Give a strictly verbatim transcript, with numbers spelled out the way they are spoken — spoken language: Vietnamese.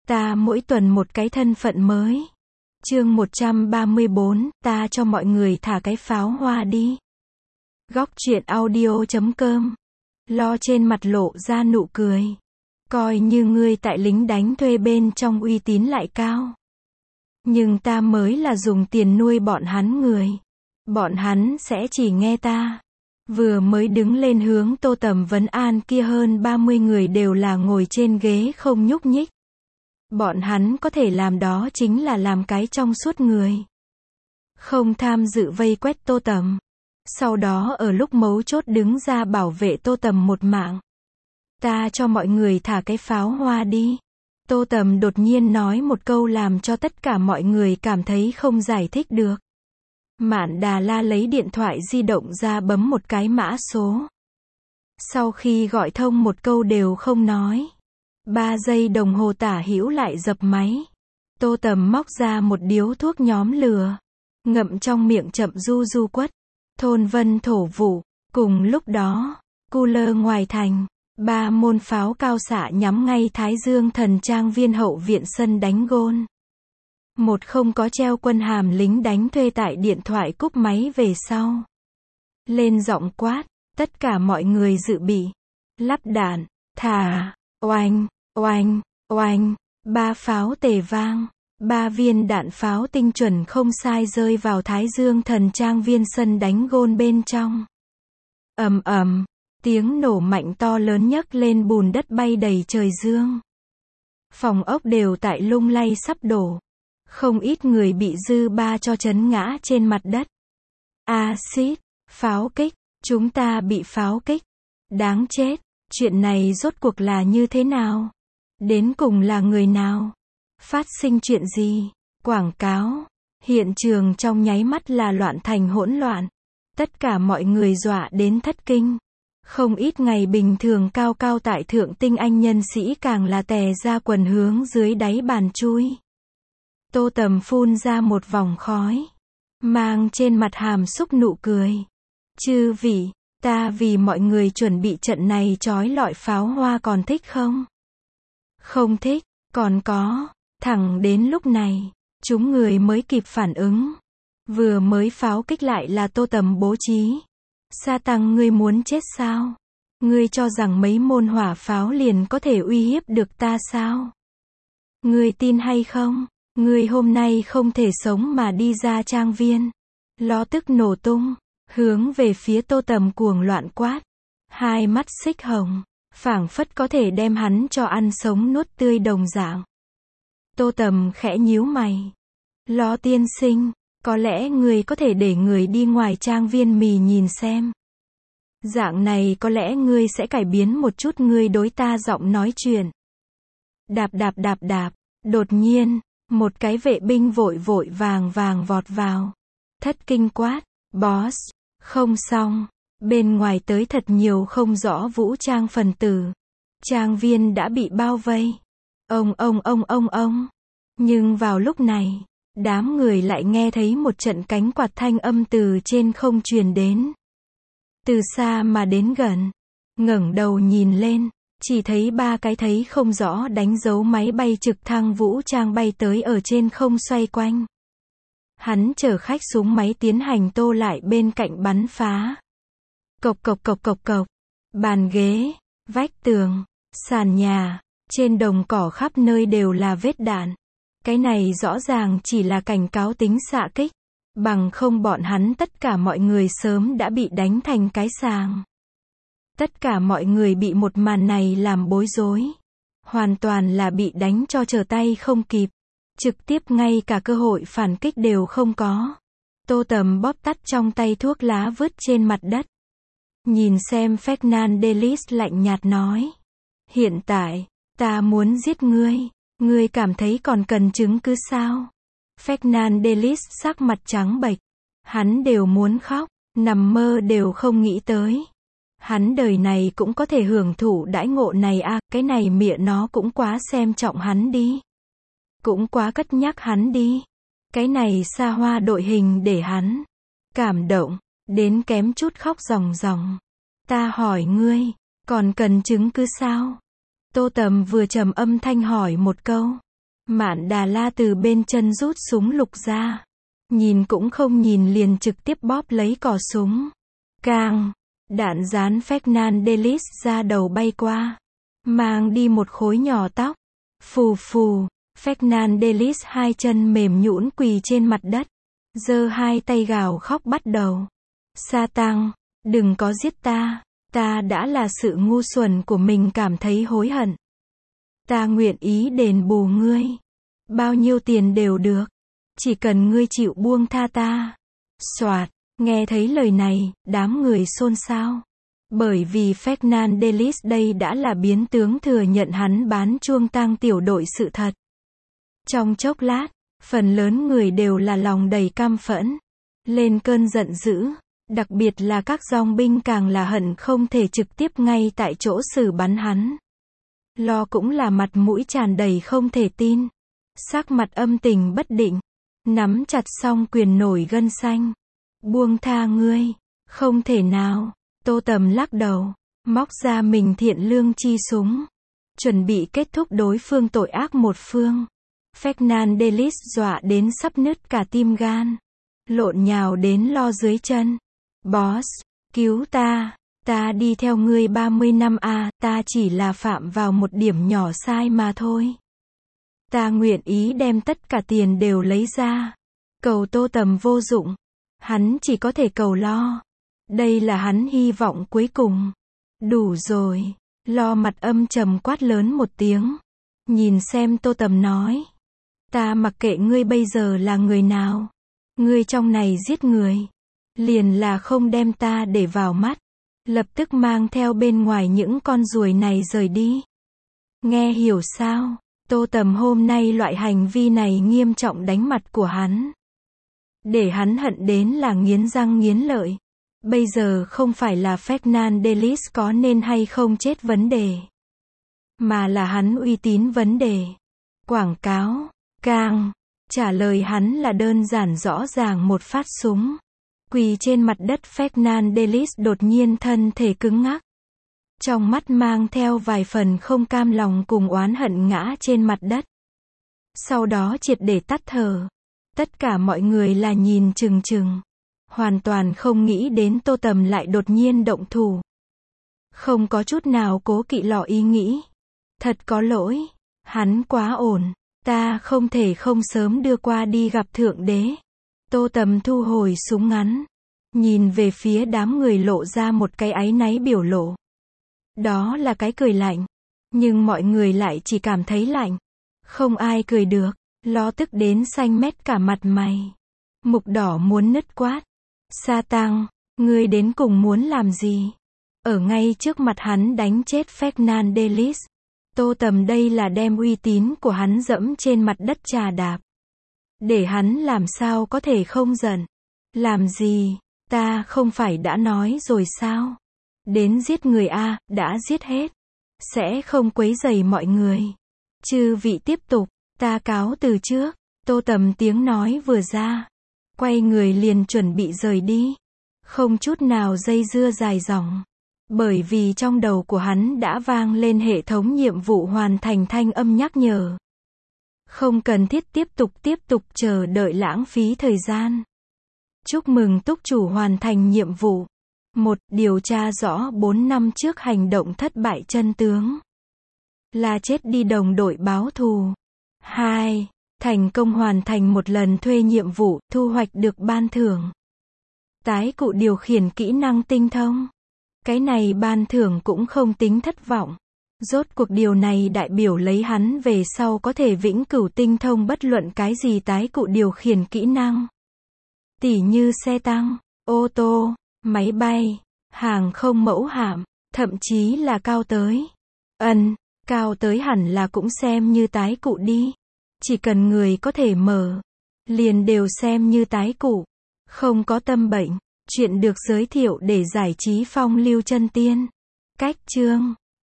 Ta mỗi tuần một cái thân phận mới. Chương một trăm ba mươi bốn, ta cho mọi người thả cái pháo hoa đi. Góc truyện audio chấm com. Lo trên mặt lộ ra nụ cười. Coi như ngươi tại lính đánh thuê bên trong uy tín lại cao. Nhưng ta mới là dùng tiền nuôi bọn hắn người. Bọn hắn sẽ chỉ nghe ta. Vừa mới đứng lên hướng Tô Tầm vấn an kia hơn ba mươi người đều là ngồi trên ghế không nhúc nhích. Bọn hắn có thể làm đó chính là làm cái trong suốt người. Không tham dự vây quét Tô Tầm. Sau đó ở lúc mấu chốt đứng ra bảo vệ Tô Tầm một mạng. Ta cho mọi người thả cái pháo hoa đi. Tô Tầm đột nhiên nói một câu làm cho tất cả mọi người cảm thấy không giải thích được. Mạn Đà La lấy điện thoại di động ra bấm một cái mã số. Sau khi gọi thông một câu đều không nói. Ba giây đồng hồ tả hữu lại dập máy. Tô Tầm móc ra một điếu thuốc nhóm lửa. Ngậm trong miệng chậm du du quất. Thôn vân thổ vụ. Cùng lúc đó, cu lơ ngoài thành, ba môn pháo cao xạ nhắm ngay Thái Dương Thần Trang viên hậu viện sân đánh gôn. Một không có treo quân hàm lính đánh thuê tại điện thoại cúp máy về sau. Lên giọng quát, tất cả mọi người dự bị. Lắp đạn, thả, oanh, oanh, oanh, ba pháo tề vang. Ba viên đạn pháo tinh chuẩn không sai rơi vào Thái Dương Thần Trang viên sân đánh gôn bên trong. Ầm ầm, tiếng nổ mạnh to lớn nhấc lên bùn đất bay đầy trời dương. Phòng ốc đều tại lung lay sắp đổ. Không ít người bị dư ba cho chấn ngã trên mặt đất. Axit, pháo kích, chúng ta bị pháo kích. Đáng chết, chuyện này rốt cuộc là như thế nào? Đến cùng là người nào? Phát sinh chuyện gì? Quảng cáo. Hiện trường trong nháy mắt là loạn thành hỗn loạn. Tất cả mọi người dọa đến thất kinh. Không ít ngày bình thường cao cao tại thượng tinh anh nhân sĩ càng là tè ra quần hướng dưới đáy bàn chui. Tô Tầm phun ra một vòng khói. Mang trên mặt hàm xúc nụ cười. Chư vị, ta vì mọi người chuẩn bị trận này chói lọi pháo hoa còn thích không? Không thích, còn có. Thẳng đến lúc này, chúng người mới kịp phản ứng. Vừa mới pháo kích lại là Tô Tầm bố trí. Sa tăng ngươi muốn chết sao? Ngươi cho rằng mấy môn hỏa pháo liền có thể uy hiếp được ta sao? Ngươi tin hay không? Ngươi hôm nay không thể sống mà đi ra trang viên. Lo tức nổ tung, hướng về phía Tô Tầm cuồng loạn quát. Hai mắt xích hồng, phảng phất có thể đem hắn cho ăn sống nuốt tươi đồng dạng. Tô Tầm khẽ nhíu mày. Lo tiên sinh, có lẽ người có thể để người đi ngoài trang viên mì nhìn xem. Dạng này có lẽ ngươi sẽ cải biến một chút ngươi đối ta giọng nói chuyện. Đạp đạp đạp đạp, đột nhiên, một cái vệ binh vội vội vàng vàng vọt vào. Thất kinh quát, boss, không xong, bên ngoài tới thật nhiều không rõ vũ trang phần tử. Trang viên đã bị bao vây. Ông ông ông ông ông. Nhưng vào lúc này, đám người lại nghe thấy một trận cánh quạt thanh âm từ trên không truyền đến. Từ xa mà đến gần, ngẩng đầu nhìn lên, chỉ thấy ba cái thấy không rõ đánh dấu máy bay trực thăng vũ trang bay tới ở trên không xoay quanh. Hắn chở khách súng máy tiến hành tô lại bên cạnh bắn phá. Cộc cộc cộc cộc cộc, bàn ghế, vách tường, sàn nhà, trên đồng cỏ khắp nơi đều là vết đạn. Cái này rõ ràng chỉ là cảnh cáo tính xạ kích. Bằng không bọn hắn tất cả mọi người sớm đã bị đánh thành cái sàng. Tất cả mọi người bị một màn này làm bối rối. Hoàn toàn là bị đánh cho trở tay không kịp. Trực tiếp ngay cả cơ hội phản kích đều không có. Tô Tầm bóp tắt trong tay thuốc lá vứt trên mặt đất. Nhìn xem Fernandes lạnh nhạt nói. Hiện tại, ta muốn giết ngươi. Ngươi cảm thấy còn cần chứng cứ sao? Fernandes sắc mặt trắng bệch. Hắn đều muốn khóc, nằm mơ đều không nghĩ tới. Hắn đời này cũng có thể hưởng thụ đãi ngộ này à, cái này mẹ nó cũng quá xem trọng hắn đi. Cũng quá cất nhắc hắn đi. Cái này xa hoa đội hình để hắn cảm động, đến kém chút khóc ròng ròng. Ta hỏi ngươi, còn cần chứng cứ sao? Tô Tầm vừa trầm âm thanh hỏi một câu. Mạn Đà La từ bên chân rút súng lục ra. Nhìn cũng không nhìn liền trực tiếp bóp lấy cò súng. Càng, đạn dán Fernandes ra đầu bay qua. Mang đi một khối nhỏ tóc. Phù phù, Fernandes hai chân mềm nhũn quỳ trên mặt đất. Giơ hai tay gào khóc bắt đầu. Sa tăng, đừng có giết ta. Ta đã là sự ngu xuẩn của mình cảm thấy hối hận. Ta nguyện ý đền bù ngươi. Bao nhiêu tiền đều được. Chỉ cần ngươi chịu buông tha ta. Soạt, nghe thấy lời này, đám người xôn xao. Bởi vì Fernandes đây đã là biến tướng thừa nhận hắn bán chuông tang tiểu đội sự thật. Trong chốc lát, phần lớn người đều là lòng đầy căm phẫn. Lên cơn giận dữ. Đặc biệt là các dòng binh càng là hận không thể trực tiếp ngay tại chỗ xử bắn hắn. Lo cũng là mặt mũi tràn đầy không thể tin. Sắc mặt âm tình bất định. Nắm chặt song quyền nổi gân xanh. Buông tha ngươi. Không thể nào. Tô Tầm lắc đầu. Móc ra mình thiện lương chi súng. Chuẩn bị kết thúc đối phương tội ác một phương. Fernandes dọa đến sắp nứt cả tim gan. Lộn nhào đến Lo dưới chân. Boss, cứu ta. Ta đi theo ngươi ba mươi năm à, ta chỉ là phạm vào một điểm nhỏ sai mà thôi. Ta nguyện ý đem tất cả tiền đều lấy ra. Cầu Tô Tầm vô dụng. Hắn chỉ có thể cầu Lo. Đây là hắn hy vọng cuối cùng. Đủ rồi. Lo mặt âm trầm quát lớn một tiếng. Nhìn xem Tô Tầm nói. Ta mặc kệ ngươi bây giờ là người nào. Ngươi trong này giết người. Liền là không đem ta để vào mắt. Lập tức mang theo bên ngoài những con ruồi này rời đi. Nghe hiểu sao? Tô Tầm hôm nay loại hành vi này nghiêm trọng đánh mặt của hắn. Để hắn hận đến là nghiến răng nghiến lợi. Bây giờ không phải là Fernandes có nên hay không chết vấn đề. Mà là hắn uy tín vấn đề. Quảng cáo. Càng. Trả lời hắn là đơn giản rõ ràng một phát súng. Quỳ trên mặt đất Fernandes đột nhiên thân thể cứng ngắc. Trong mắt mang theo vài phần không cam lòng cùng oán hận ngã trên mặt đất. Sau đó triệt để tắt thở. Tất cả mọi người là nhìn chừng chừng. Hoàn toàn không nghĩ đến Tô Tầm lại đột nhiên động thủ. Không có chút nào cố kỵ lọ ý nghĩ. Thật có lỗi. Hắn quá ổn. Ta không thể không sớm đưa qua đi gặp Thượng Đế. Tô Tầm thu hồi súng ngắn. Nhìn về phía đám người lộ ra một cái áy náy biểu lộ. Đó là cái cười lạnh. Nhưng mọi người lại chỉ cảm thấy lạnh. Không ai cười được. Lo tức đến xanh mét cả mặt mày. Mục đỏ muốn nứt quát. Sa tăng, ngươi đến cùng muốn làm gì? Ở ngay trước mặt hắn đánh chết Fernandes. Tô Tầm đây là đem uy tín của hắn dẫm trên mặt đất trà đạp. Để hắn làm sao có thể không giận. Làm gì? Ta không phải đã nói rồi sao? Đến giết người a, đã giết hết. Sẽ không quấy rầy mọi người. Chư vị tiếp tục, ta cáo từ trước. Tô Tầm tiếng nói vừa ra. Quay người liền chuẩn bị rời đi. Không chút nào dây dưa dài dòng. Bởi vì trong đầu của hắn đã vang lên hệ thống nhiệm vụ hoàn thành thanh âm nhắc nhở. Không cần thiết tiếp tục tiếp tục chờ đợi lãng phí thời gian. Chúc mừng túc chủ hoàn thành nhiệm vụ. một. Điều tra rõ bốn năm trước hành động thất bại chân tướng. Là chết đi đồng đội báo thù. hai. Thành công hoàn thành một lần thuê nhiệm vụ, thu hoạch được ban thưởng. Tái cụ điều khiển kỹ năng tinh thông. Cái này ban thưởng cũng không tính thất vọng. Rốt cuộc điều này đại biểu lấy hắn về sau có thể vĩnh cửu tinh thông bất luận cái gì tái cụ điều khiển kỹ năng. Tỉ như xe tăng, ô tô, máy bay, hàng không mẫu hạm, thậm chí là cao tới. Ân, cao tới hẳn là cũng xem như tái cụ đi. Chỉ cần người có thể mở, liền đều xem như tái cụ. Không có tâm bệnh, chuyện được giới thiệu để giải trí phong lưu chân tiên. Cách chương